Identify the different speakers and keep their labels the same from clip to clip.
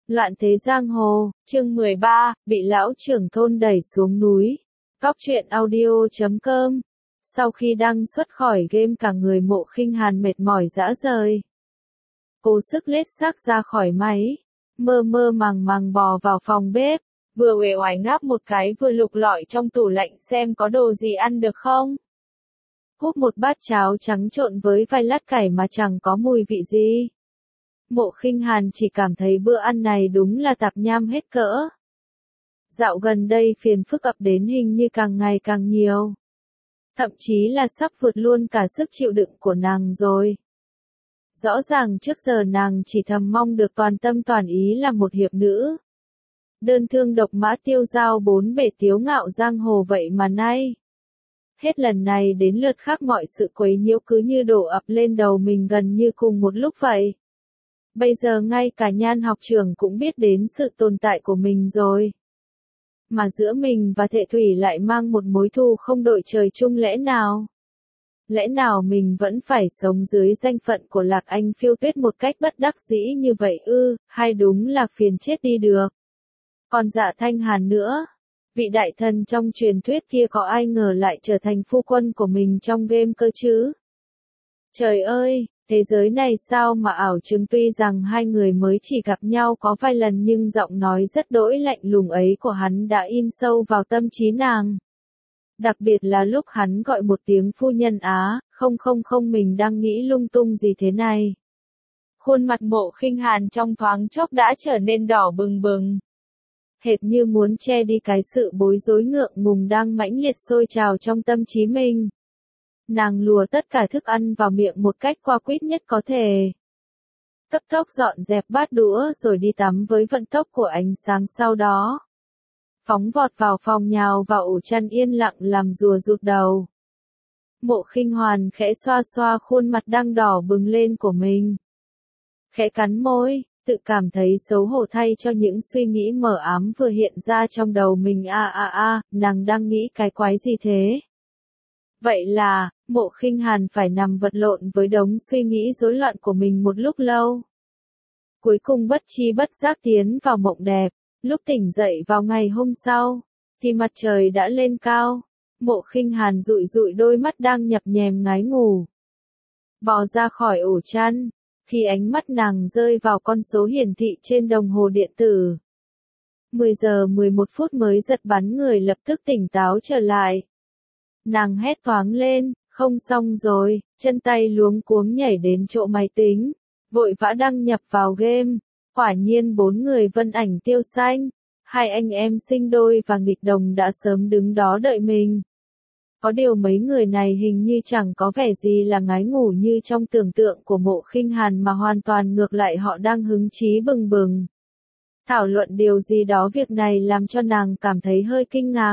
Speaker 1: Loạn thế giang hồ, chương 13, bị lão trưởng thôn đẩy xuống núi. Cóc truyện audio.com. Sau khi đăng xuất khỏi game cả người Mộ Khinh Hàn mệt mỏi rã rời. Cố sức lết xác ra khỏi máy, mơ mơ màng màng bò vào phòng bếp, vừa uể oải ngáp một cái vừa lục lọi trong tủ lạnh xem có đồ gì ăn được không. Húp một bát cháo trắng trộn với vài lát cải mà chẳng có mùi vị gì. Mộ Khinh Hàn chỉ cảm thấy bữa ăn này đúng là tạp nham hết cỡ. Dạo gần đây phiền phức ập đến hình như càng ngày càng nhiều. Thậm chí là sắp vượt luôn cả sức chịu đựng của nàng rồi. Rõ ràng trước giờ nàng chỉ thầm mong được toàn tâm toàn ý là một hiệp nữ. Đơn thương độc mã tiêu dao bốn bể tiếu ngạo giang hồ vậy mà nay. Hết lần này đến lượt khác mọi sự quấy nhiễu cứ như đổ ập lên đầu mình gần như cùng một lúc vậy. Bây giờ ngay cả Nhan học trưởng cũng biết đến sự tồn tại của mình rồi. Mà giữa mình và Thệ Thủy lại mang một mối thù không đội trời chung lẽ nào? Lẽ nào mình vẫn phải sống dưới danh phận của Lạc Anh Phiêu Tuyết một cách bất đắc dĩ như vậy ư, hay đúng là phiền chết đi được? Còn Dạ Thanh Hàn nữa, vị đại thần trong truyền thuyết kia có ai ngờ lại trở thành phu quân của mình trong game cơ chứ? Trời ơi! Thế giới này sao mà ảo chứng, tuy rằng hai người mới chỉ gặp nhau có vài lần nhưng giọng nói rất đỗi lạnh lùng ấy của hắn đã in sâu vào tâm trí nàng. Đặc biệt là lúc hắn gọi một tiếng phu nhân á, không mình đang nghĩ lung tung gì thế này. Khuôn mặt Mộ Khinh Hàn trong thoáng chốc đã trở nên đỏ bừng bừng. Hệt như muốn che đi cái sự bối rối ngượng ngùng đang mãnh liệt sôi trào trong tâm trí mình. Nàng lùa tất cả thức ăn vào miệng một cách qua quýt nhất có thể. Cấp tốc dọn dẹp bát đũa rồi đi tắm với vận tốc của ánh sáng, sau đó phóng vọt vào phòng nhào vào ổ chăn yên lặng làm rùa rụt đầu. Mộ Khinh Hàn khẽ xoa xoa khuôn mặt đang đỏ bừng lên của mình. Khẽ cắn môi, tự cảm thấy xấu hổ thay cho những suy nghĩ mờ ám vừa hiện ra trong đầu mình. Nàng đang nghĩ cái quái gì thế? Vậy là, Mộ Khinh Hàn phải nằm vật lộn với đống suy nghĩ rối loạn của mình một lúc lâu. Cuối cùng bất chi bất giác tiến vào mộng đẹp, lúc tỉnh dậy vào ngày hôm sau, thì mặt trời đã lên cao. Mộ Khinh Hàn dụi dụi đôi mắt đang nhập nhèm ngái ngủ. Bò ra khỏi ổ chăn, khi ánh mắt nàng rơi vào con số hiển thị trên đồng hồ điện tử. 10 giờ 11 phút mới giật bắn người lập tức tỉnh táo trở lại. Nàng hét toáng lên, không xong rồi, chân tay luống cuống nhảy đến chỗ máy tính, vội vã đăng nhập vào game. Quả nhiên 4 người Vân Ảnh Tiêu Xanh, hai anh em sinh đôi và nghịch đồng đã sớm đứng đó đợi mình. Có điều mấy người này hình như chẳng có vẻ gì là ngái ngủ như trong tưởng tượng của Mộ Khinh Hàn, mà hoàn toàn ngược lại, họ đang hứng chí bừng bừng. Thảo luận điều gì đó, việc này làm cho nàng cảm thấy hơi kinh ngạc.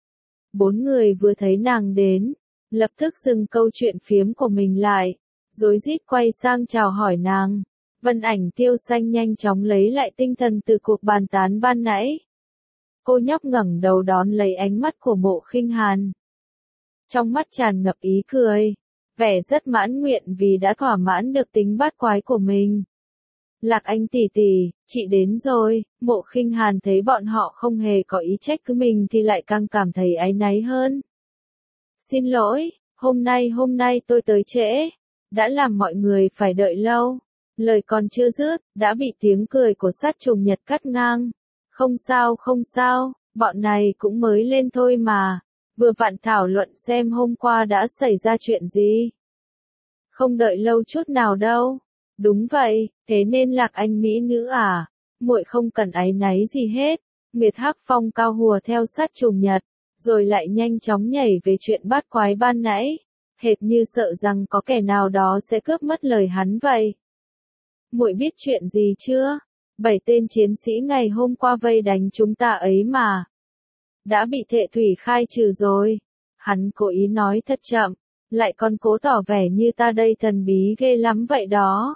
Speaker 1: 4 người vừa thấy nàng đến, lập tức dừng câu chuyện phiếm của mình lại, rối rít quay sang chào hỏi nàng. Vân Ảnh Tiêu Xanh nhanh chóng lấy lại tinh thần từ cuộc bàn tán ban nãy. Cô nhóc ngẩng đầu đón lấy ánh mắt của Mộ Khinh Hàn. Trong mắt tràn ngập ý cười, vẻ rất mãn nguyện vì đã thỏa mãn được tính bát quái của mình. Lạc Anh tỷ tỷ, chị đến rồi. Mộ Khinh Hàn thấy bọn họ không hề có ý trách cứ mình thì lại càng cảm thấy áy náy hơn. Xin lỗi, hôm nay tôi tới trễ, đã làm mọi người phải đợi lâu. Lời còn chưa dứt, đã bị tiếng cười của sát trùng Nhật cắt ngang. Không sao, bọn này cũng mới lên thôi mà, vừa vặn thảo luận xem hôm qua đã xảy ra chuyện gì. Không đợi lâu chút nào đâu. Đúng vậy, thế nên Lạc Anh mỹ nữ à, muội không cần áy náy gì hết. Nguyệt Hắc Phong cao hùa theo sát trùng Nhật, rồi lại nhanh chóng nhảy về chuyện bát quái ban nãy, hệt như sợ rằng có kẻ nào đó sẽ cướp mất lời hắn vậy. Muội biết chuyện gì chưa? 7 tên chiến sĩ ngày hôm qua vây đánh chúng ta ấy mà, đã bị Thệ Thủy khai trừ rồi. Hắn cố ý nói thật chậm, lại còn cố tỏ vẻ như ta đây thần bí ghê lắm vậy đó.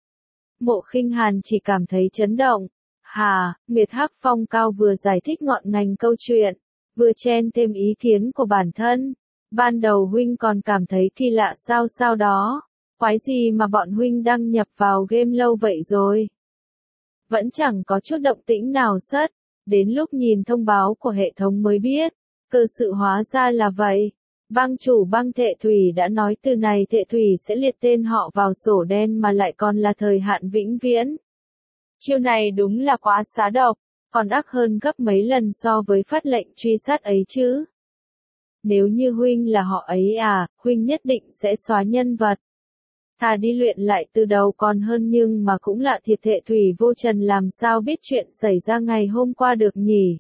Speaker 1: Mộ Khinh Hàn chỉ cảm thấy chấn động. Nguyệt Hắc Phong cao vừa giải thích ngọn ngành câu chuyện, vừa chen thêm ý kiến của bản thân. Ban đầu huynh còn cảm thấy kỳ lạ sao đó. Quái gì mà bọn huynh đăng nhập vào game lâu vậy rồi? vẫn chẳng có chút động tĩnh nào sất. Đến lúc nhìn thông báo của hệ thống mới biết, cơ sự hóa ra là vậy. Bang chủ bang Thệ Thủy đã nói từ này Thệ Thủy sẽ liệt tên họ vào sổ đen mà lại còn là thời hạn vĩnh viễn. Chiêu này đúng là quá xá độc, còn ác hơn gấp mấy lần so với phát lệnh truy sát ấy chứ. Nếu như huynh là họ ấy à, huynh nhất định sẽ xóa nhân vật. Thà đi luyện lại từ đầu còn hơn, nhưng mà cũng lạ thiệt Thệ Thủy vô trần làm sao biết chuyện xảy ra ngày hôm qua được nhỉ.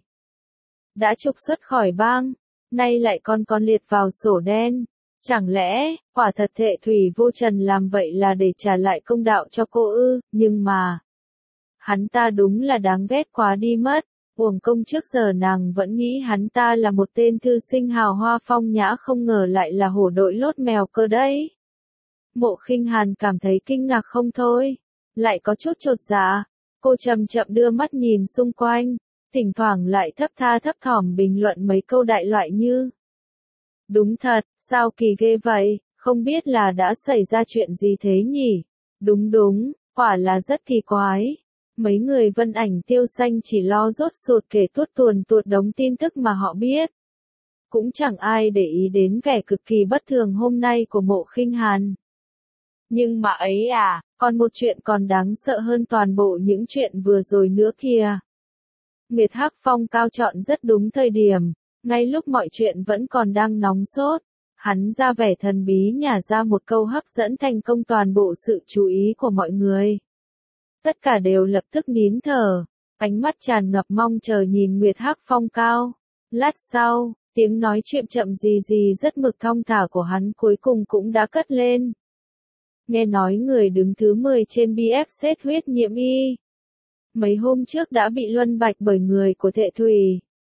Speaker 1: Đã trục xuất khỏi bang, nay lại còn liệt vào sổ đen. Chẳng lẽ, quả thật Thệ Thủy vô trần làm vậy là để trả lại công đạo cho cô ư, nhưng mà... Hắn ta đúng là đáng ghét quá đi mất, uổng công trước giờ nàng vẫn nghĩ hắn ta là một tên thư sinh hào hoa phong nhã, không ngờ lại là hổ đội lốt mèo cơ đấy. Mộ Khinh Hàn cảm thấy kinh ngạc không thôi, lại có chút chột dạ, cô chậm chậm đưa mắt nhìn xung quanh, thỉnh thoảng lại thấp tha thấp thỏm bình luận mấy câu đại loại như: đúng thật, sao kỳ ghê vậy, không biết là đã xảy ra chuyện gì thế nhỉ? Đúng, quả là rất kỳ quái. Mấy người Vân Ảnh Tiêu Xanh chỉ lo rốt ruột kể tuốt tuột đống tin tức mà họ biết. Cũng chẳng ai để ý đến vẻ cực kỳ bất thường hôm nay của Mộ Khinh Hàn. Nhưng mà ấy à, còn một chuyện còn đáng sợ hơn toàn bộ những chuyện vừa rồi nữa kìa. Nguyệt Hắc Phong cao chọn rất đúng thời điểm, ngay lúc mọi chuyện vẫn còn đang nóng sốt. Hắn ra vẻ thần bí nhả ra một câu hấp dẫn thành công toàn bộ sự chú ý của mọi người. Tất cả đều lập tức nín thở, ánh mắt tràn ngập mong chờ nhìn Nguyệt Hắc Phong cao. Lát sau, tiếng nói chuyện chậm gì rất mực thong thả của hắn cuối cùng cũng đã cất lên. Nghe nói người đứng thứ 10 trên BF xét huyết nhiễm y. Mấy hôm trước đã bị luân bạch bởi người của Thệ Thủy.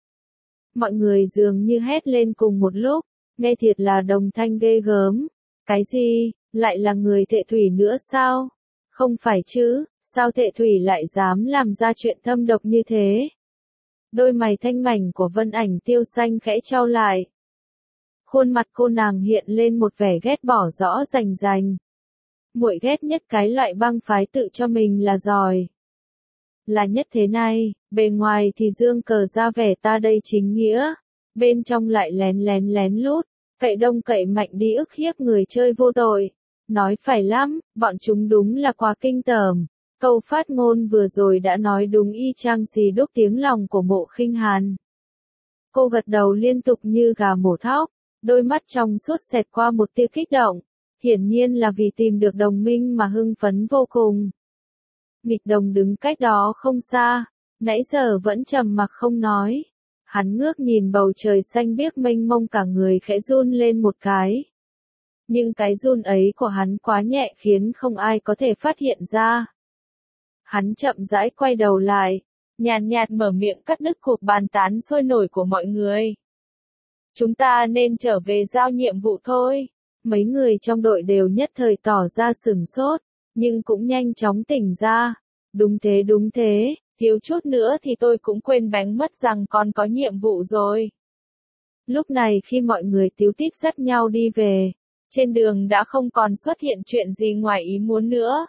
Speaker 1: Mọi người dường như hét lên cùng một lúc, nghe thiệt là đồng thanh ghê gớm. Cái gì, lại là người Thệ Thủy nữa sao? Không phải chứ, sao Thệ Thủy lại dám làm ra chuyện thâm độc như thế? Đôi mày thanh mảnh của Vân Ảnh Tiêu Xanh khẽ chau lại. Khuôn mặt cô nàng hiện lên một vẻ ghét bỏ rõ rành. Muội ghét nhất cái loại bang phái tự cho mình là giỏi. Là nhất thế này, bề ngoài thì dương cờ ra vẻ ta đây chính nghĩa, bên trong lại lén lút, cậy đông cậy mạnh đi ức hiếp người chơi vô tội. Nói phải lắm, bọn chúng đúng là quá kinh tởm. Câu phát ngôn vừa rồi đã nói đúng y chang xì đúc tiếng lòng của Mộ Khinh Hàn. Cô gật đầu liên tục như gà mổ thóc, đôi mắt trong suốt xẹt qua một tia kích động. Hiển nhiên là vì tìm được đồng minh mà hưng phấn vô cùng. Nghịch Đồng đứng cách đó không xa, nãy giờ vẫn trầm mặc không nói. Hắn ngước nhìn bầu trời xanh biếc mênh mông, cả người khẽ run lên một cái. Nhưng cái run ấy của hắn quá nhẹ khiến không ai có thể phát hiện ra. Hắn chậm rãi quay đầu lại, nhàn nhạt mở miệng cắt đứt cuộc bàn tán sôi nổi của mọi người. Chúng ta nên trở về giao nhiệm vụ thôi. Mấy người trong đội đều nhất thời tỏ ra sửng sốt, nhưng cũng nhanh chóng tỉnh ra. Đúng thế, thiếu chút nữa thì tôi cũng quên bánh mất rằng còn có nhiệm vụ rồi. Lúc này khi mọi người tíu tít dắt nhau đi về, trên đường đã không còn xuất hiện chuyện gì ngoài ý muốn nữa.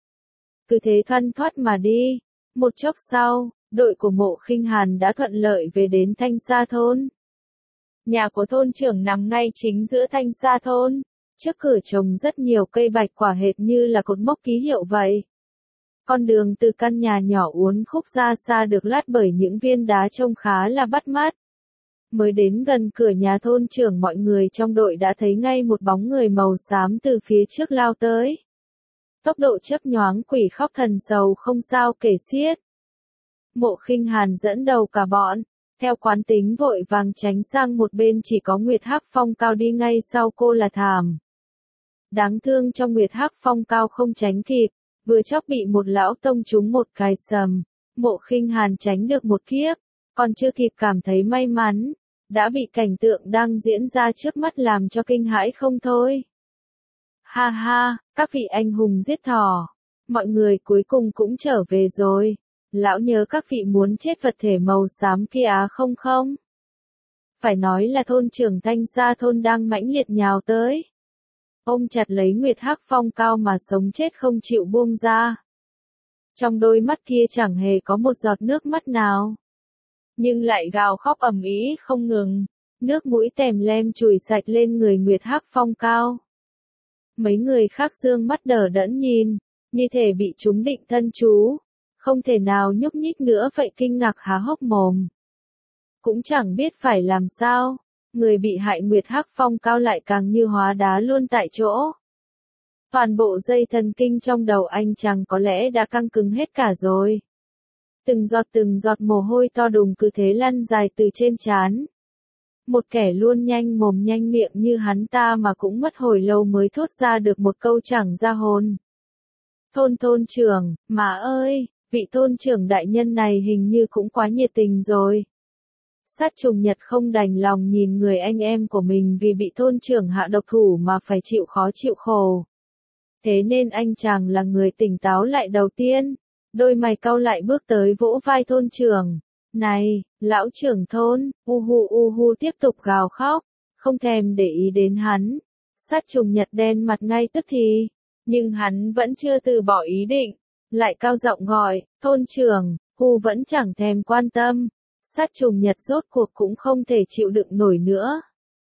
Speaker 1: Cứ thế thoăn thoắt mà đi. Một chốc sau, đội của Mộ Khinh Hàn đã thuận lợi về đến Thanh Sa thôn. Nhà của thôn trưởng nằm ngay chính giữa Thanh Sa thôn, trước cửa trồng rất nhiều cây bạch quả hệt như là cột mốc ký hiệu vậy. Con đường từ căn nhà nhỏ uốn khúc ra xa được lát bởi những viên đá trông khá là bắt mắt. Mới đến gần cửa nhà thôn trưởng, mọi người trong đội đã thấy ngay một bóng người màu xám từ phía trước lao tới. Tốc độ chớp nhoáng quỷ khóc thần sầu không sao kể xiết. Mộ Khinh Hàn dẫn đầu cả bọn, theo quán tính vội vàng tránh sang một bên, chỉ có Nguyệt Hắc Phong cao đi ngay sau cô là thảm. Đáng thương trong Nguyệt Hắc Phong cao không tránh kịp, vừa chốc bị một lão tông trúng một cái sầm. Mộ Khinh Hàn tránh được một kiếp, còn chưa kịp cảm thấy may mắn, đã bị cảnh tượng đang diễn ra trước mắt làm cho kinh hãi không thôi. Ha ha, các vị anh hùng giết thỏ, mọi người cuối cùng cũng trở về rồi. Lão nhớ các vị muốn chết vật thể màu xám kia không? Phải nói là thôn trưởng Thanh Sa thôn đang mãnh liệt nhào tới. Ôm chặt lấy Nguyệt Hắc Phong cao mà sống chết không chịu buông ra. Trong đôi mắt kia chẳng hề có một giọt nước mắt nào. Nhưng lại gào khóc ầm ĩ không ngừng, nước mũi tèm lem chùi sạch lên người Nguyệt Hắc Phong Cao. Mấy người khác dương mắt đờ đẫn nhìn, như thể bị chúng định thân chú, không thể nào nhúc nhích nữa vậy kinh ngạc há hốc mồm. Cũng chẳng biết phải làm sao, người bị hại Nguyệt Hắc Phong Cao lại càng như hóa đá luôn tại chỗ. Toàn bộ dây thần kinh trong đầu anh chàng có lẽ đã căng cứng hết cả rồi. Từng giọt mồ hôi to đùng cứ thế lăn dài từ trên trán. Một kẻ luôn nhanh mồm nhanh miệng như hắn ta mà cũng mất hồi lâu mới thốt ra được một câu chẳng ra hồn. Thôn trưởng, má ơi, vị thôn trưởng đại nhân này hình như cũng quá nhiệt tình rồi. Sát trùng Nhật không đành lòng nhìn người anh em của mình vì bị thôn trưởng hạ độc thủ mà phải chịu khó chịu khổ. Thế nên anh chàng là người tỉnh táo lại đầu tiên, đôi mày cau lại bước tới vỗ vai thôn trưởng. Này, lão trưởng thôn, u hu tiếp tục gào khóc, không thèm để ý đến hắn. Sát trùng Nhật đen mặt ngay tức thì, nhưng hắn vẫn chưa từ bỏ ý định, lại cao giọng gọi, thôn trưởng, vẫn chẳng thèm quan tâm. Sát trùng Nhật rốt cuộc cũng không thể chịu đựng nổi nữa.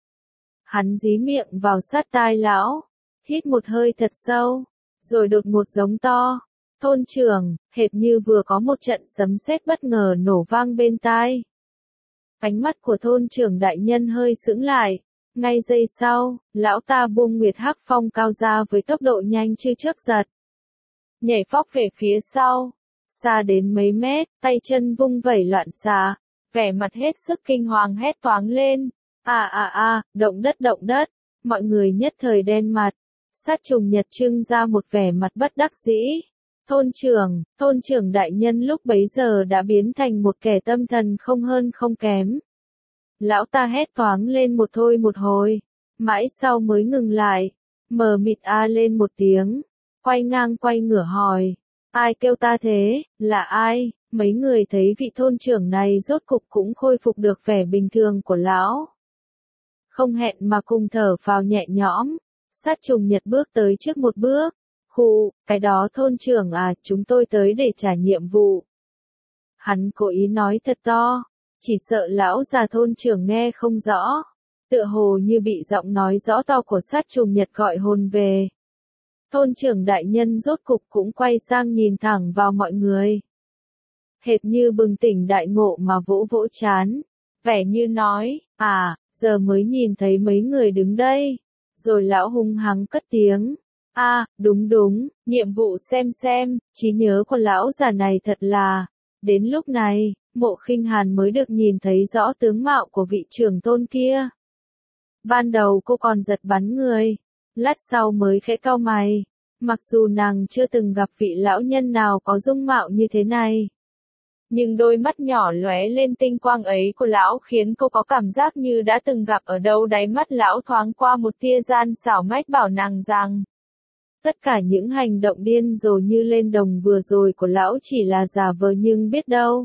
Speaker 1: Hắn dí miệng vào sát tai lão, hít một hơi thật sâu, rồi đột ngột giống to. Thôn trưởng, hệt như vừa có một trận sấm sét bất ngờ nổ vang bên tai. Ánh mắt của thôn trưởng đại nhân hơi sững lại. Ngay giây sau, lão ta buông Nguyệt Hắc Phong Cao ra với tốc độ nhanh như chớp giật. Nhảy phóc về phía sau, xa đến mấy mét, tay chân vung vẩy loạn xạ, vẻ mặt hết sức kinh hoàng hét toáng lên. Động đất, mọi người nhất thời đen mặt. Sát trùng Nhật trưng ra một vẻ mặt bất đắc dĩ. Thôn trưởng đại nhân lúc bấy giờ đã biến thành một kẻ tâm thần không hơn không kém. Lão ta hét toáng lên một thôi một hồi, mãi sau mới ngừng lại, mờ mịt lên một tiếng, quay ngang quay ngửa hỏi, ai kêu ta thế, là ai? Mấy người thấy vị thôn trưởng này rốt cục cũng khôi phục được vẻ bình thường của lão. Không hẹn mà cùng thở phào nhẹ nhõm, sát trùng Nhật bước tới trước một bước. Cái đó thôn trưởng chúng tôi tới để trả nhiệm vụ. Hắn cố ý nói thật to, chỉ sợ lão già thôn trưởng nghe không rõ, tựa hồ như bị giọng nói rõ to của sát trùng Nhật gọi hồn về. Thôn trưởng đại nhân rốt cục cũng quay sang nhìn thẳng vào mọi người. Hệt như bừng tỉnh đại ngộ mà vỗ vỗ trán, vẻ như nói, giờ mới nhìn thấy mấy người đứng đây. Rồi lão hung hăng cất tiếng. Đúng, nhiệm vụ xem, trí nhớ của lão già này thật là. Đến lúc này, Mộ Khinh Hàn mới được nhìn thấy rõ tướng mạo của vị trưởng tôn kia. Ban đầu cô còn giật bắn người, lát sau mới khẽ cau mày, mặc dù nàng chưa từng gặp vị lão nhân nào có dung mạo như thế này. Nhưng đôi mắt nhỏ lóe lên tinh quang ấy của lão khiến cô có cảm giác như đã từng gặp ở đâu đáy mắt lão thoáng qua một tia gian xảo mách bảo nàng rằng tất cả những hành động điên rồ như lên đồng vừa rồi của lão chỉ là giả vờ nhưng biết đâu.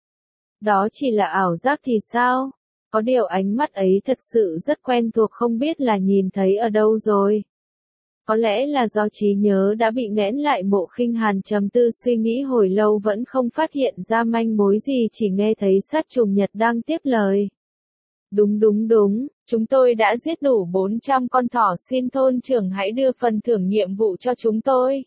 Speaker 1: Đó chỉ là ảo giác thì sao? Có điều ánh mắt ấy thật sự rất quen thuộc không biết là nhìn thấy ở đâu rồi. Có lẽ là do trí nhớ đã bị nghẽn lại. Mộ Khinh Hàn trầm tư suy nghĩ hồi lâu vẫn không phát hiện ra manh mối gì, chỉ nghe thấy sát trùng Nhật đang tiếp lời. Đúng, chúng tôi đã giết đủ 400 con thỏ, xin thôn trưởng hãy đưa phần thưởng nhiệm vụ cho chúng tôi.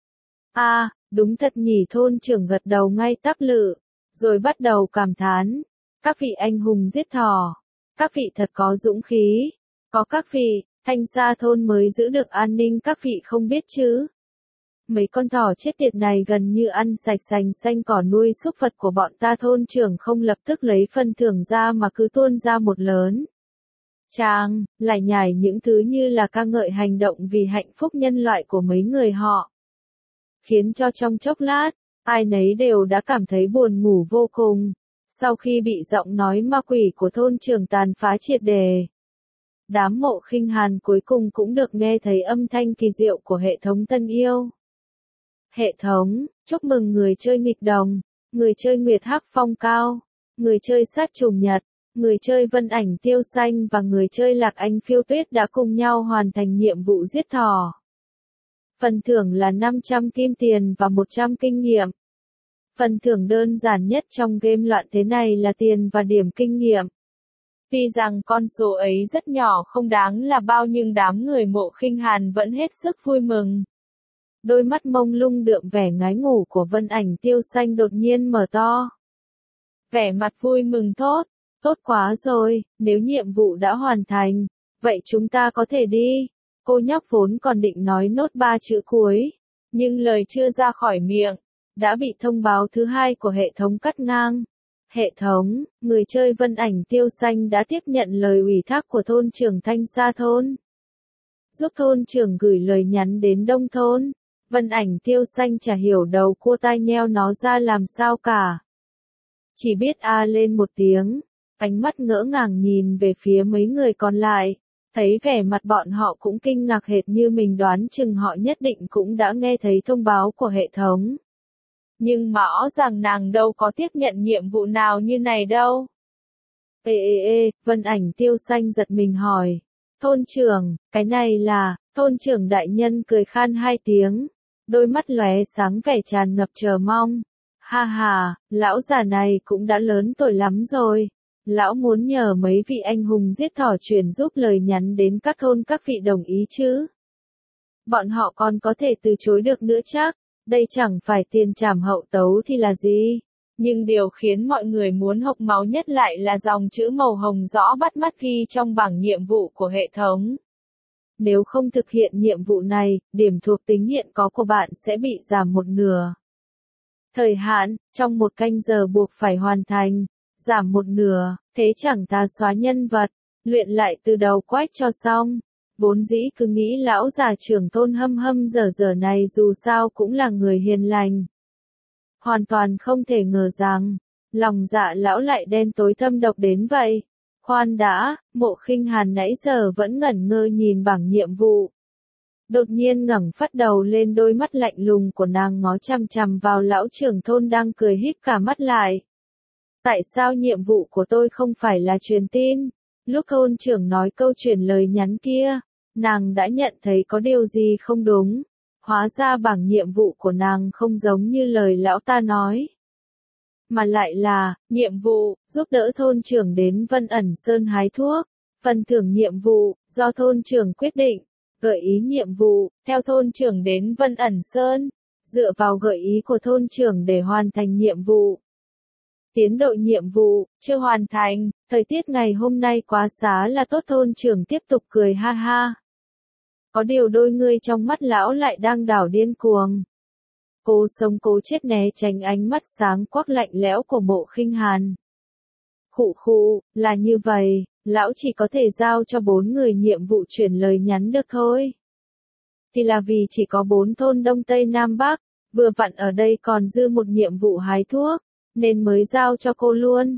Speaker 1: Đúng thật nhỉ, thôn trưởng gật đầu ngay tắp lự, rồi bắt đầu cảm thán. Các vị anh hùng giết thỏ, các vị thật có dũng khí, có các vị, thanh gia thôn mới giữ được an ninh các vị không biết chứ. Mấy con thỏ chết tiệt này gần như ăn sạch sành xanh cỏ nuôi súc vật của bọn ta. Thôn trưởng không lập tức lấy phần thưởng ra mà cứ tuôn ra một lớn tràng, lại nhải những thứ như là ca ngợi hành động vì hạnh phúc nhân loại của mấy người họ. Khiến cho trong chốc lát, ai nấy đều đã cảm thấy buồn ngủ vô cùng, sau khi bị giọng nói ma quỷ của thôn trưởng tàn phá triệt đề. Đám Mộ Khinh Hàn cuối cùng cũng được nghe thấy âm thanh kỳ diệu của hệ thống tân yêu. Hệ thống, chúc mừng người chơi nghịch đồng, người chơi Nguyệt Hắc Phong Cao, người chơi sát trùng Nhật, người chơi Vân Ảnh Tiêu Xanh và người chơi Lạc Anh Phiêu Tuyết đã cùng nhau hoàn thành nhiệm vụ giết thỏ. Phần thưởng là 500 kim tiền và 100 kinh nghiệm. Phần thưởng đơn giản nhất trong game loạn thế này là tiền và điểm kinh nghiệm. Tuy rằng con số ấy rất nhỏ không đáng là bao nhưng đám người Mộ Khinh Hàn vẫn hết sức vui mừng. Đôi mắt mông lung đượm vẻ ngái ngủ của Vân Ảnh Tiêu Xanh đột nhiên mở to. Vẻ mặt vui mừng thốt, tốt quá rồi, nếu nhiệm vụ đã hoàn thành, vậy chúng ta có thể đi. Cô nhóc vốn còn định nói nốt 3 chữ cuối, nhưng lời chưa ra khỏi miệng, đã bị thông báo thứ hai của hệ thống cắt ngang. Hệ thống, người chơi Vân Ảnh Tiêu Xanh đã tiếp nhận lời ủy thác của thôn trưởng Thanh Sa thôn. Giúp thôn trưởng gửi lời nhắn đến Đông thôn. Vân Ảnh Tiêu Xanh chả hiểu đầu cua tai nheo nó ra làm sao cả. Chỉ biết a lên một tiếng, ánh mắt ngỡ ngàng nhìn về phía mấy người còn lại, thấy vẻ mặt bọn họ cũng kinh ngạc hệt như mình đoán chừng họ nhất định cũng đã nghe thấy thông báo của hệ thống. Nhưng mà rõ ràng nàng đâu có tiếp nhận nhiệm vụ nào như này đâu. Vân Ảnh Tiêu Xanh giật mình hỏi. Thôn trưởng, cái này là, thôn trưởng đại nhân cười khan 2 tiếng. Đôi mắt lóe sáng vẻ tràn ngập chờ mong. Ha ha, lão già này cũng đã lớn tuổi lắm rồi. Lão muốn nhờ mấy vị anh hùng giết thỏ truyền giúp lời nhắn đến các thôn các vị đồng ý chứ. Bọn họ còn có thể từ chối được nữa chắc. Đây chẳng phải tiền trảm hậu tấu thì là gì. Nhưng điều khiến mọi người muốn hộc máu nhất lại là dòng chữ màu hồng rõ bắt mắt ghi trong bảng nhiệm vụ của hệ thống. Nếu không thực hiện nhiệm vụ này, điểm thuộc tính hiện có của bạn sẽ bị giảm 1/2. Thời hạn, trong 1 canh giờ buộc phải hoàn thành, giảm 1/2, thế chẳng ta xóa nhân vật, luyện lại từ đầu quách cho xong. Vốn dĩ cứ nghĩ lão già trưởng thôn hâm dở này dù sao cũng là người hiền lành. Hoàn toàn không thể ngờ rằng, lòng dạ lão lại đen tối thâm độc đến vậy. Khoan đã, Mộ Khinh Hàn nãy giờ vẫn ngẩn ngơ nhìn bảng nhiệm vụ. Đột nhiên ngẩng phát đầu lên, đôi mắt lạnh lùng của nàng ngó chằm chằm vào lão trưởng thôn đang cười híp cả mắt lại. Tại sao nhiệm vụ của tôi không phải là truyền tin? Lúc thôn trưởng nói câu truyền lời nhắn kia, nàng đã nhận thấy có điều gì không đúng. Hóa ra bảng nhiệm vụ của nàng không giống như lời lão ta nói. Mà lại là, nhiệm vụ, giúp đỡ thôn trưởng đến Vân Ẩn Sơn hái thuốc. Phần thưởng nhiệm vụ, do thôn trưởng quyết định. Gợi ý nhiệm vụ, theo thôn trưởng đến Vân Ẩn Sơn. Dựa vào gợi ý của thôn trưởng để hoàn thành nhiệm vụ. Tiến độ nhiệm vụ, chưa hoàn thành, thời tiết ngày hôm nay quá xá là tốt. Thôn trưởng tiếp tục cười ha ha. Có điều đôi người trong mắt lão lại đang đảo điên cuồng. Cố sống cố chết né tránh ánh mắt sáng quắc lạnh lẽo của Mộ Khinh Hàn. Khụ, là như vậy, lão chỉ có thể giao cho 4 người nhiệm vụ chuyển lời nhắn được thôi. Thì là vì chỉ có 4 thôn Đông Tây Nam Bắc, vừa vặn ở đây còn dư một nhiệm vụ hái thuốc, nên mới giao cho cô luôn.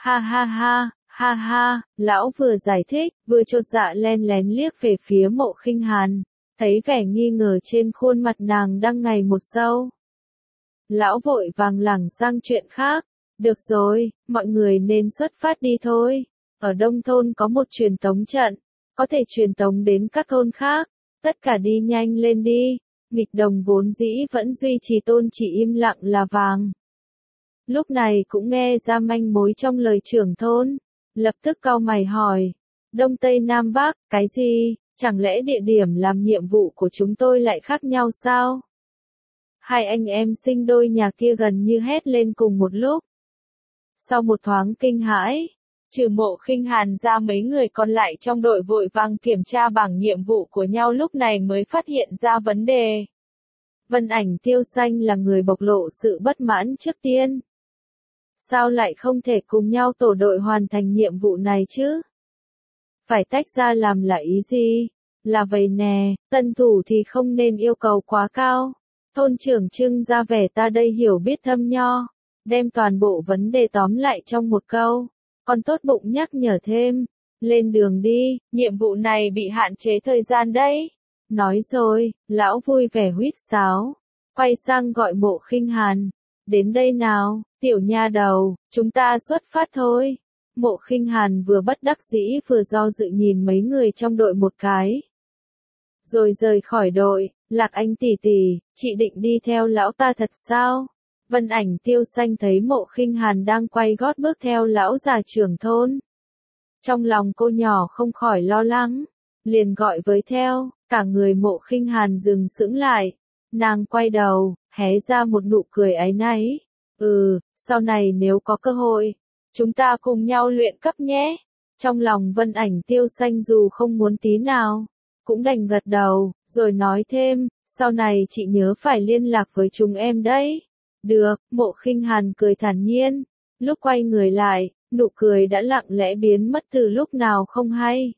Speaker 1: Ha, lão vừa giải thích, vừa chột dạ len lén liếc về phía Mộ Khinh Hàn, thấy vẻ nghi ngờ trên khuôn mặt nàng đang ngày một sâu. Lão vội vàng lảng sang chuyện khác, được rồi, mọi người nên xuất phát đi thôi. Ở Đông thôn có một truyền tống trận, có thể truyền tống đến các thôn khác, tất cả đi nhanh lên đi. Nghịch đồng vốn dĩ vẫn duy trì tôn chỉ im lặng là vàng. Lúc này cũng nghe ra manh mối trong lời trưởng thôn, lập tức cau mày hỏi, Đông Tây Nam Bắc, cái gì, chẳng lẽ địa điểm làm nhiệm vụ của chúng tôi lại khác nhau sao? Hai anh em sinh đôi nhà kia gần như hét lên cùng một lúc. Sau một thoáng kinh hãi, trừ Mộ Khinh Hàn ra mấy người còn lại trong đội vội vàng kiểm tra bảng nhiệm vụ của nhau, lúc này mới phát hiện ra vấn đề. Vân Ảnh Tiêu Xanh là người bộc lộ sự bất mãn trước tiên. Sao lại không thể cùng nhau tổ đội hoàn thành nhiệm vụ này chứ? Phải tách ra làm là ý gì? Là vậy nè, tân thủ thì không nên yêu cầu quá cao. Thôn trưởng trưng ra vẻ ta đây hiểu biết thâm nho, đem toàn bộ vấn đề tóm lại trong một câu, còn tốt bụng nhắc nhở thêm, lên đường đi, nhiệm vụ này bị hạn chế thời gian đấy. Nói rồi, lão vui vẻ huýt sáo, quay sang gọi Mộ Khinh Hàn, đến đây nào, tiểu nha đầu, chúng ta xuất phát thôi. Mộ Khinh Hàn vừa bất đắc dĩ vừa do dự nhìn mấy người trong đội một cái. Rồi rời khỏi đội, Lạc Anh tỷ tỷ, chị định đi theo lão ta thật sao? Vân Ảnh Tiêu Xanh thấy Mộ Khinh Hàn đang quay gót bước theo lão già trưởng thôn. Trong lòng cô nhỏ không khỏi lo lắng, liền gọi với theo, cả người Mộ Khinh Hàn dừng sững lại. Nàng quay đầu, hé ra một nụ cười áy náy. Sau này nếu có cơ hội, chúng ta cùng nhau luyện cấp nhé. Trong lòng Vân Ảnh Tiêu Xanh dù không muốn tí nào, cũng đành gật đầu, rồi nói thêm, sau này chị nhớ phải liên lạc với chúng em đấy. Được, Mộ Khinh Hàn cười thản nhiên, lúc quay người lại, nụ cười đã lặng lẽ biến mất từ lúc nào không hay.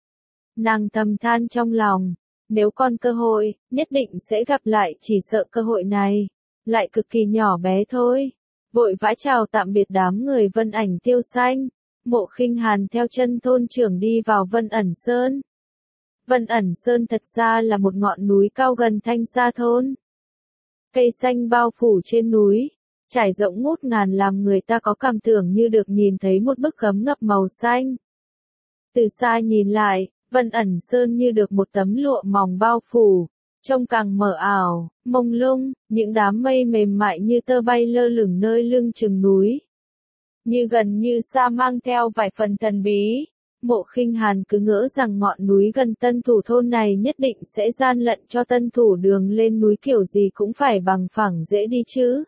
Speaker 1: Nàng thầm than trong lòng, nếu còn cơ hội, nhất định sẽ gặp lại, chỉ sợ cơ hội này lại cực kỳ nhỏ bé thôi. Vội vã chào tạm biệt đám người Vân Ảnh Tiêu Xanh, Mộ Khinh Hàn theo chân thôn trưởng đi vào Vân Ẩn Sơn. Vân Ẩn Sơn thật ra là một ngọn núi cao gần Thanh Sa thôn. Cây xanh bao phủ trên núi, trải rộng ngút ngàn làm người ta có cảm tưởng như được nhìn thấy một bức gấm ngập màu xanh. Từ xa nhìn lại, Vân Ẩn Sơn như được một tấm lụa mỏng bao phủ, trông càng mờ ảo, mông lung, những đám mây mềm mại như tơ bay lơ lửng nơi lưng chừng núi. Như gần như xa mang theo vài phần thần bí. Mộ Khinh Hàn cứ ngỡ rằng ngọn núi gần Tân Thủ thôn này nhất định sẽ gian lận cho Tân Thủ đường lên núi kiểu gì cũng phải bằng phẳng dễ đi chứ.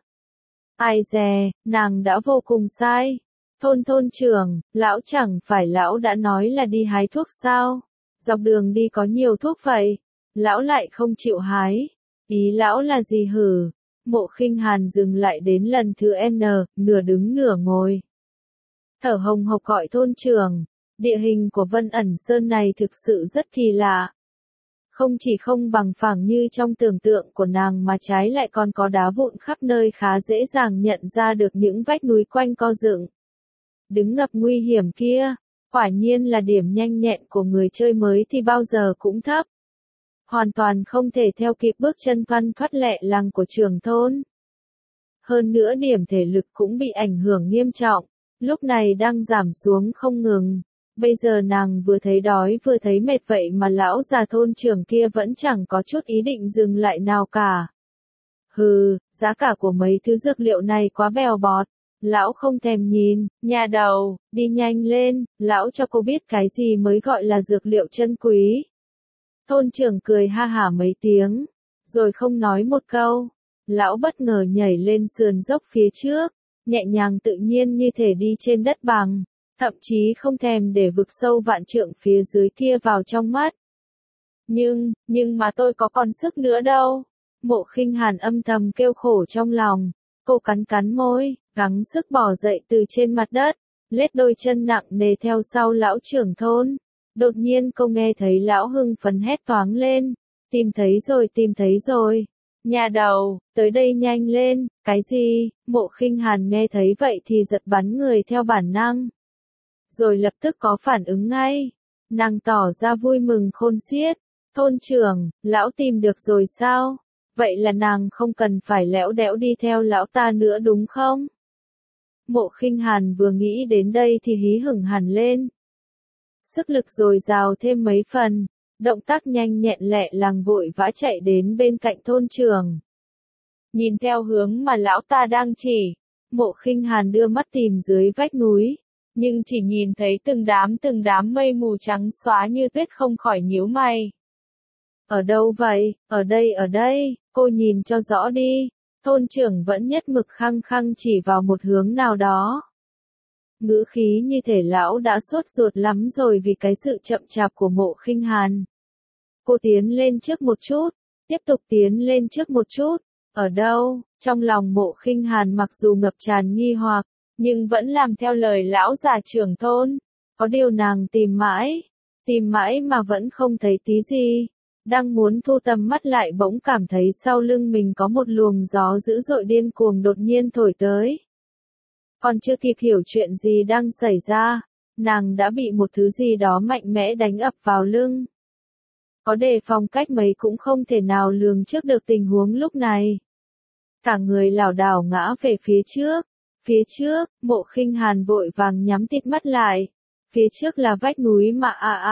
Speaker 1: Ai dè, nàng đã vô cùng sai. Thôn trưởng, lão chẳng phải lão đã nói là đi hái thuốc sao? Dọc đường đi có nhiều thuốc vậy, lão lại không chịu hái. Ý lão là gì hử? Mộ Khinh Hàn dừng lại đến lần thứ N, nửa đứng nửa ngồi. Thở hồng hộc gọi thôn trưởng. Địa hình của Vân Ẩn Sơn này thực sự rất kỳ lạ. Không chỉ không bằng phẳng như trong tưởng tượng của nàng mà trái lại còn có đá vụn khắp nơi khá dễ dàng nhận ra được những vách núi quanh co dựng. Đứng ngập nguy hiểm kia, quả nhiên là điểm nhanh nhẹn của người chơi mới thì bao giờ cũng thấp. Hoàn toàn không thể theo kịp bước chân thoăn thoắt lẹ làng của trưởng thôn. Hơn nữa điểm thể lực cũng bị ảnh hưởng nghiêm trọng, lúc này đang giảm xuống không ngừng. Bây giờ nàng vừa thấy đói vừa thấy mệt vậy mà lão già thôn trưởng kia vẫn chẳng có chút ý định dừng lại nào cả. Giá cả của mấy thứ dược liệu này quá bèo bọt. Lão không thèm nhìn, nhà đầu, đi nhanh lên, lão cho cô biết cái gì mới gọi là dược liệu chân quý. Thôn trưởng cười ha hả mấy tiếng, rồi không nói một câu. Lão bất ngờ nhảy lên sườn dốc phía trước, nhẹ nhàng tự nhiên như thể đi trên đất bằng. Thậm chí không thèm để vực sâu vạn trượng phía dưới kia vào trong mắt. Nhưng mà tôi có còn sức nữa đâu. Mộ Khinh Hàn âm thầm kêu khổ trong lòng. Cô cắn môi, gắng sức bò dậy từ trên mặt đất, lết đôi chân nặng nề theo sau lão trưởng thôn. Đột nhiên cô nghe thấy lão hưng phấn hét toáng lên. Tìm thấy rồi. Nhà đầu, tới đây nhanh lên. Cái gì? Mộ Khinh Hàn nghe thấy vậy thì giật bắn người theo bản năng. Rồi lập tức có phản ứng ngay. Nàng tỏ ra vui mừng khôn xiết. Thôn trưởng, lão tìm được rồi sao? Vậy là nàng không cần phải lẽo đẽo đi theo lão ta nữa đúng không? Mộ Khinh Hàn vừa nghĩ đến đây thì hí hửng hẳn lên. Sức lực dồi dào thêm mấy phần, động tác nhanh nhẹn lẹ làng vội vã chạy đến bên cạnh thôn trưởng. Nhìn theo hướng mà lão ta đang chỉ, Mộ Khinh Hàn đưa mắt tìm dưới vách núi. Nhưng chỉ nhìn thấy từng đám mây mù trắng xóa như tuyết không khỏi nhíu mày. Ở đâu vậy? Ở đây, cô nhìn cho rõ đi. Thôn trưởng vẫn nhất mực khăng khăng chỉ vào một hướng nào đó. Ngữ khí như thể lão đã sốt ruột lắm rồi vì cái sự chậm chạp của Mộ Khinh Hàn. Cô tiến lên trước một chút, tiếp tục tiến lên trước một chút. Ở đâu? Trong lòng Mộ Khinh Hàn mặc dù ngập tràn nghi hoặc, nhưng vẫn làm theo lời lão già trưởng thôn. Có điều nàng tìm mãi mà vẫn không thấy tí gì. Đang muốn thu tầm mắt lại bỗng cảm thấy sau lưng mình có một luồng gió dữ dội điên cuồng đột nhiên thổi tới. Còn chưa kịp hiểu chuyện gì đang xảy ra, nàng đã bị một thứ gì đó mạnh mẽ đánh ập vào lưng. Có đề phòng cách mấy cũng không thể nào lường trước được tình huống lúc này. Cả người lảo đảo ngã về phía trước. Phía trước, Mộ Khinh Hàn vội vàng nhắm tịt mắt lại. Phía trước là vách núi mà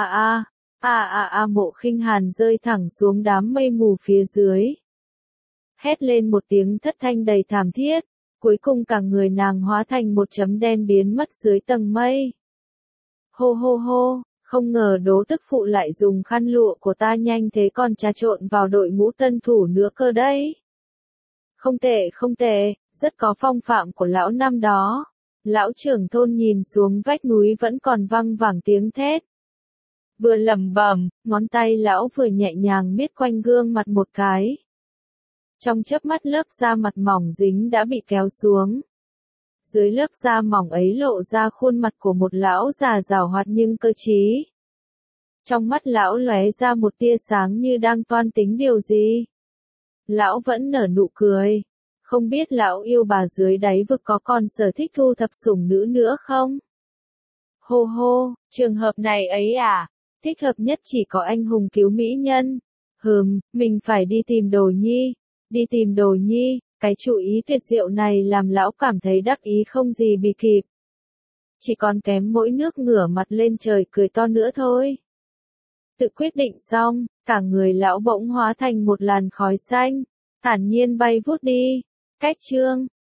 Speaker 1: Mộ Khinh Hàn rơi thẳng xuống đám mây mù phía dưới. Hét lên một tiếng thất thanh đầy thảm thiết, Cuối cùng cả người nàng hóa thành một chấm đen biến mất dưới tầng mây. Hô hô hô, không ngờ Đỗ tức phụ lại dùng khăn lụa của ta nhanh thế còn trà trộn vào đội ngũ tân thủ nữa cơ đấy. Không tệ không tệ, rất có phong phạm của lão năm đó. Lão trưởng thôn nhìn xuống vách núi vẫn còn văng vẳng tiếng thét. Vừa lẩm bẩm, ngón tay lão vừa nhẹ nhàng miết quanh gương mặt một cái. Trong chớp mắt lớp da mặt mỏng dính đã bị kéo xuống. Dưới lớp da mỏng ấy lộ ra khuôn mặt của một lão già giàu hoạt nhưng cơ trí. Trong mắt lão lóe ra một tia sáng như đang toan tính điều gì. Lão vẫn nở nụ cười. Không biết lão yêu bà dưới đáy vực có còn sở thích thu thập sủng nữ nữa không? Hô hô, trường hợp này ấy à? Thích hợp nhất chỉ có anh hùng cứu mỹ nhân. Mình phải đi tìm Đồ Nhi. Đi tìm Đồ Nhi, cái chủ ý tuyệt diệu này làm lão cảm thấy đắc ý không gì bì kịp. Chỉ còn kém mỗi nước ngửa mặt lên trời cười to nữa thôi. Tự quyết định xong, cả người lão bỗng hóa thành một làn khói xanh, thản nhiên bay vút đi. Cách chương